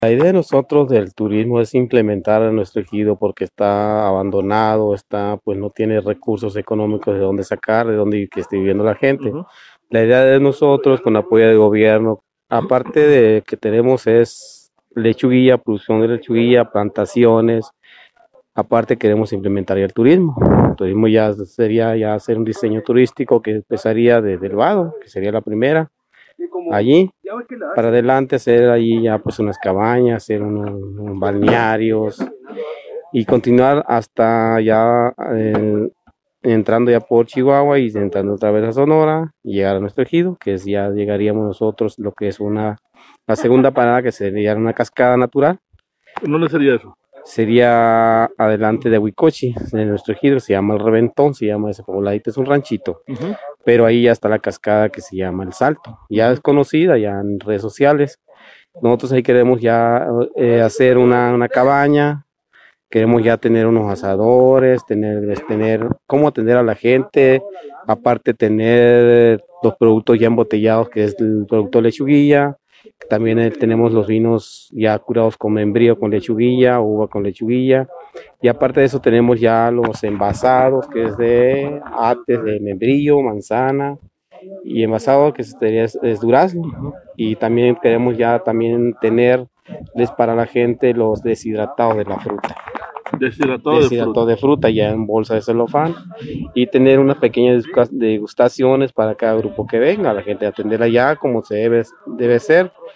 La idea de nosotros del turismo es implementar a nuestro ejido porque está abandonado, pues no tiene recursos económicos de dónde sacar, de dónde que esté viviendo la gente. Ujú. La idea de nosotros, con apoyo del gobierno, aparte de que tenemos es lechuguilla, producción de lechuguilla, plantaciones, aparte queremos implementar ya el turismo. El turismo ya sería ya hacer un diseño turístico que empezaría desde el Vado, que sería la primera allí para adelante, hacer allí ya pues unas cabañas, hacer unos balnearios y continuar hasta ya entrando ya por Chihuahua y entrando otra vez a Sonora y llegar a nuestro ejido, que es ya llegaríamos nosotros lo que es la segunda parada que sería una cascada natural, ¿Dónde sería eso? sería adelante de Huicochi, de nuestro ejido, se llama el Reventón, se llama ese pobladito, es un ranchito, Ujú, pero ahí ya está la cascada que se llama El Salto, ya es ujú. conocida ya en redes sociales. Nosotros ahí queremos ya hacer una cabaña, queremos ya tener unos asadores, tener cómo atender a la gente, aparte tener los productos ya embotellados, que es el producto lechuguilla, también tenemos los vinos ya curados con membrillo con lechuguilla, uva con lechuguilla, y aparte de eso tenemos ya los envasados, que es de ates de membrillo, manzana, y envasado que es durazno, y también queremos ya también tenerles para la gente los deshidratados de la fruta, Deshidratado de deshidratados fruta. de fruta ya en bolsa de celofán, y tener unas pequeñas degustaciones para cada grupo que venga, la gente atenderla ya como debe ser,